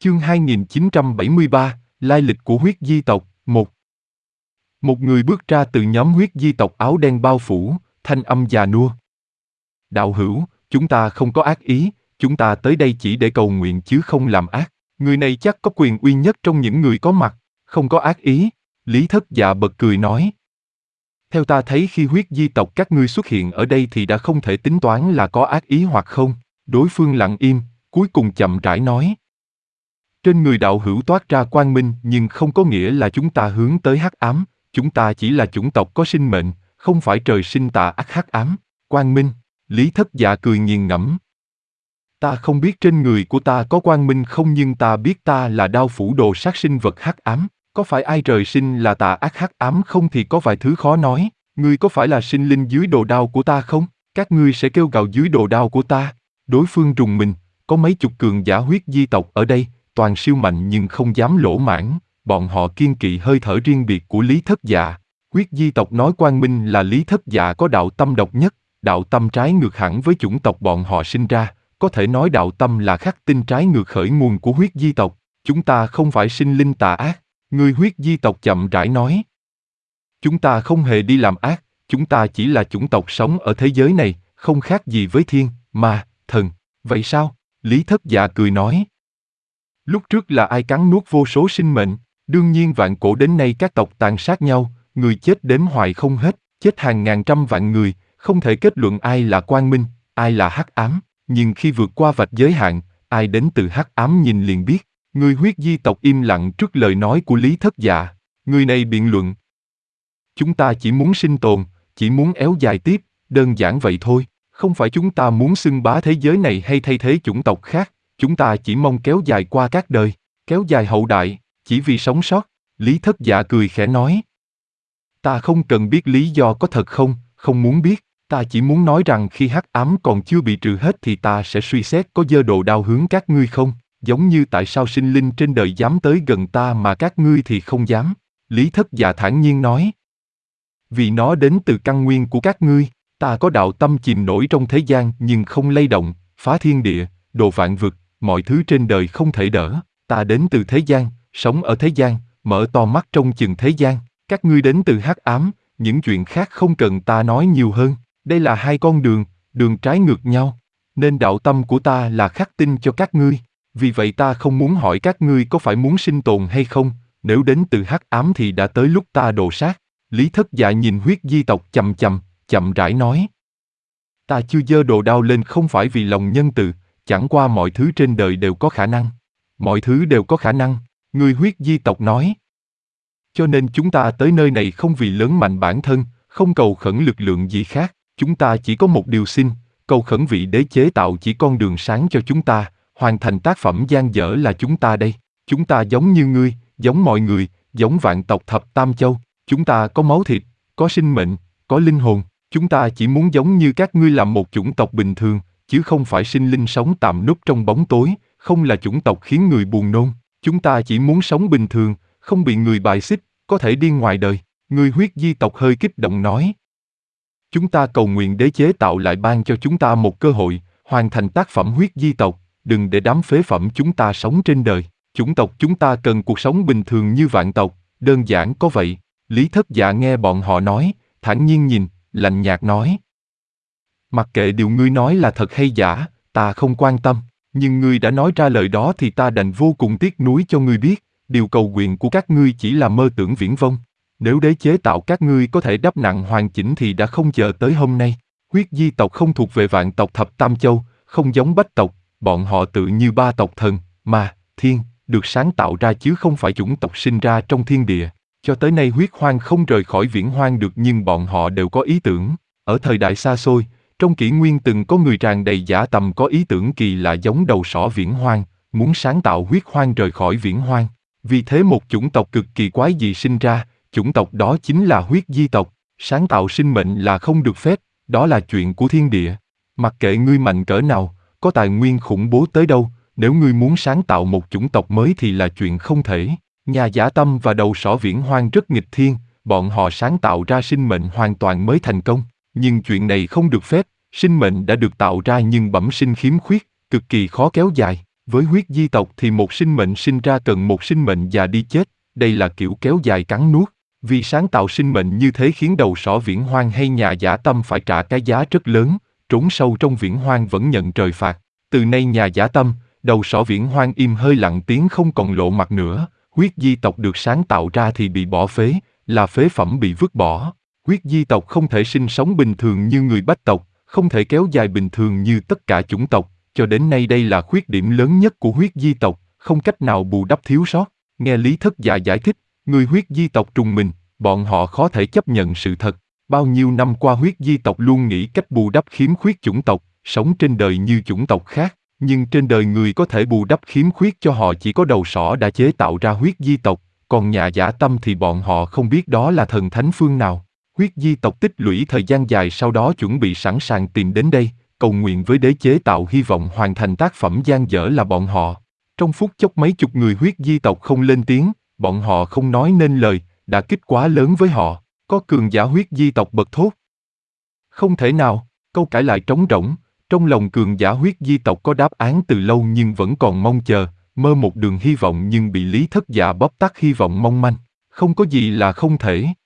Chương 2973, Lai lịch của huyết di tộc, 1. Một người bước ra từ nhóm huyết di tộc áo đen bao phủ, thanh âm già nua. Đạo hữu, chúng ta không có ác ý, chúng ta tới đây chỉ để cầu nguyện chứ không làm ác. Người này chắc có quyền uy nhất trong những người có mặt, không có ác ý. Lý Thất Dạ bật cười nói. Theo ta thấy khi huyết di tộc các ngươi xuất hiện ở đây thì đã không thể tính toán là có ác ý hoặc không. Đối phương lặng im, cuối cùng chậm rãi nói. Trên người đạo hữu toát ra quang minh nhưng không có nghĩa là chúng ta hướng tới hắc ám, chúng ta chỉ là chủng tộc có sinh mệnh, không phải trời sinh tà ác hắc ám. Quang minh, Lý Thất Dạ cười nghiền ngẫm. Ta không biết trên người của ta có quang minh không, nhưng ta biết ta là đao phủ đồ sát sinh vật hắc ám. Có phải ai trời sinh là tà ác hắc ám không thì có vài thứ khó nói. Ngươi có phải là sinh linh dưới đồ đao của ta không? Các ngươi sẽ kêu gào dưới đồ đao của ta. Đối phương rùng mình, có mấy chục cường giả huyết di tộc ở đây, toàn siêu mạnh nhưng không dám lỗ mãn. Bọn họ kiên kỵ hơi thở riêng biệt của Lý Thất Dạ. Huyết di tộc nói quang minh là Lý Thất Dạ có đạo tâm độc nhất, đạo tâm trái ngược hẳn với chủng tộc bọn họ sinh ra. Có thể nói đạo tâm là khắc tinh trái ngược khởi nguồn của huyết di tộc. Chúng ta không phải sinh linh tà ác. Người huyết di tộc chậm rãi nói. Chúng ta không hề đi làm ác, chúng ta chỉ là chủng tộc sống ở thế giới này, không khác gì với thiên, ma, thần. Vậy sao? Lý Thất Dạ cười nói. Lúc trước là ai cắn nuốt vô số sinh mệnh, đương nhiên vạn cổ đến nay các tộc tàn sát nhau, người chết đếm hoài không hết, chết hàng ngàn trăm vạn người, không thể kết luận ai là quang minh, ai là hắc ám, nhưng khi vượt qua vạch giới hạn, ai đến từ hắc ám nhìn liền biết. Người huyết di tộc im lặng trước lời nói của Lý Thất Dạ. Người này biện luận. Chúng ta chỉ muốn sinh tồn, chỉ muốn éo dài tiếp, đơn giản vậy thôi. Không phải chúng ta muốn xưng bá thế giới này hay thay thế chủng tộc khác, chúng ta chỉ mong kéo dài qua các đời, kéo dài hậu đại, chỉ vì sống sót. Lý Thất Dạ cười khẽ nói. Ta không cần biết lý do có thật không, không muốn biết, ta chỉ muốn nói rằng khi hắc ám còn chưa bị trừ hết thì ta sẽ suy xét có giơ đồ đao hướng các ngươi không. Giống như tại sao sinh linh trên đời dám tới gần ta mà các ngươi thì không dám. Lý Thất Dạ thản nhiên nói. Vì nó đến từ căn nguyên của các ngươi, ta có đạo tâm chìm nổi trong thế gian nhưng không lay động, phá thiên địa, độ vạn vực, mọi thứ trên đời không thể đỡ. Ta đến từ thế gian, sống ở thế gian, mở to mắt trông chừng thế gian. Các ngươi đến từ hắc ám, những chuyện khác không cần ta nói nhiều hơn. Đây là hai con đường, đường trái ngược nhau. Nên đạo tâm của ta là khắc tinh cho các ngươi. Vì vậy ta không muốn hỏi các ngươi có phải muốn sinh tồn hay không, nếu đến từ hắc ám thì đã tới lúc ta đồ sát. Lý Thất Dạ nhìn huyết di tộc chằm chằm, chậm rãi nói. Ta chưa giơ đồ đao lên không phải vì lòng nhân từ, chẳng qua mọi thứ trên đời đều có khả năng. Mọi thứ đều có khả năng, người huyết di tộc nói. Cho nên chúng ta tới nơi này không vì lớn mạnh bản thân, không cầu khẩn lực lượng gì khác, chúng ta chỉ có một điều xin, cầu khẩn vị đế chế tạo chỉ con đường sáng cho chúng ta. Hoàn thành tác phẩm dang dở là chúng ta đây. Chúng ta giống như ngươi, giống mọi người, giống vạn tộc thập tam châu. Chúng ta có máu thịt, có sinh mệnh, có linh hồn. Chúng ta chỉ muốn giống như các ngươi làm một chủng tộc bình thường, chứ không phải sinh linh sống tạm núp trong bóng tối, không là chủng tộc khiến người buồn nôn. Chúng ta chỉ muốn sống bình thường, không bị người bài xích, có thể đi ngoài đời. Người huyết di tộc hơi kích động nói. Chúng ta cầu nguyện đế chế tạo lại ban cho chúng ta một cơ hội, hoàn thành tác phẩm huyết di tộc. Đừng để đám phế phẩm chúng ta sống trên đời. Chủng tộc chúng ta cần cuộc sống bình thường như vạn tộc, đơn giản có vậy. Lý Thất Dạ nghe bọn họ nói, thản nhiên nhìn, lạnh nhạt nói. Mặc kệ điều ngươi nói là thật hay giả, ta không quan tâm, nhưng ngươi đã nói ra lời đó thì ta đành vô cùng tiếc nuối cho ngươi biết, điều cầu nguyện của các ngươi chỉ là mơ tưởng viển vông. Nếu đế chế tạo các ngươi có thể đắp nặng hoàn chỉnh thì đã không chờ tới hôm nay. Huyết di tộc không thuộc về vạn tộc thập tam châu, không giống bách tộc. Bọn họ tự như ba tộc thần, ma, thiên, được sáng tạo ra chứ không phải chủng tộc sinh ra trong thiên địa. Cho tới nay huyết hoang không rời khỏi viễn hoang được nhưng bọn họ đều có ý tưởng. Ở thời đại xa xôi, trong kỷ nguyên từng có người tràn đầy dã tầm có ý tưởng kỳ lạ giống đầu sỏ viễn hoang, muốn sáng tạo huyết hoang rời khỏi viễn hoang. Vì thế một chủng tộc cực kỳ quái dị sinh ra, chủng tộc đó chính là huyết di tộc. Sáng tạo sinh mệnh là không được phép, đó là chuyện của thiên địa. Mặc kệ ngươi mạnh cỡ nào, có tài nguyên khủng bố tới đâu, nếu ngươi muốn sáng tạo một chủng tộc mới thì là chuyện không thể. Nhà Dã Tâm và đầu sỏ viễn hoang rất nghịch thiên, bọn họ sáng tạo ra sinh mệnh hoàn toàn mới thành công. Nhưng chuyện này không được phép, sinh mệnh đã được tạo ra nhưng bẩm sinh khiếm khuyết, cực kỳ khó kéo dài. Với huyết di tộc thì một sinh mệnh sinh ra cần một sinh mệnh già đi chết, đây là kiểu kéo dài cắn nuốt. Vì sáng tạo sinh mệnh như thế khiến đầu sỏ Viễn Hoang hay nhà Dã Tâm phải trả cái giá rất lớn, trốn sâu trong Viễn Hoang vẫn nhận trời phạt. Từ nay nhà Dã Tâm, đầu sỏ Viễn Hoang im hơi lặng tiếng không còn lộ mặt nữa, huyết di tộc được sáng tạo ra thì bị bỏ phế, là phế phẩm bị vứt bỏ. Huyết di tộc không thể sinh sống bình thường như người bách tộc, không thể kéo dài bình thường như tất cả chủng tộc, cho đến nay đây là khuyết điểm lớn nhất của huyết di tộc, không cách nào bù đắp thiếu sót. Nghe Lý Thất Dạ giải thích, người huyết di tộc trùng mình, bọn họ khó thể chấp nhận sự thật. Bao nhiêu năm qua huyết di tộc luôn nghĩ cách bù đắp khiếm khuyết chủng tộc, sống trên đời như chủng tộc khác, nhưng trên đời người có thể bù đắp khiếm khuyết cho họ chỉ có đầu sỏ đã chế tạo ra huyết di tộc, còn nhà Dã Tâm thì bọn họ không biết đó là thần thánh phương nào. Huyết di tộc tích lũy thời gian dài sau đó chuẩn bị sẵn sàng tìm đến đây, cầu nguyện với đế chế tạo hy vọng hoàn thành tác phẩm dang dở là bọn họ. Trong phút chốc mấy chục người huyết di tộc không lên tiếng, bọn họ không nói nên lời, đả kích quá lớn với họ. Có cường giả huyết di tộc bật thốt. Không thể nào, câu cãi lại trống rỗng, trong lòng cường giả huyết di tộc có đáp án từ lâu nhưng vẫn còn mong chờ, mơ một đường hy vọng nhưng bị Lý Thất Dạ bóp tắt hy vọng mong manh. Không có gì là không thể.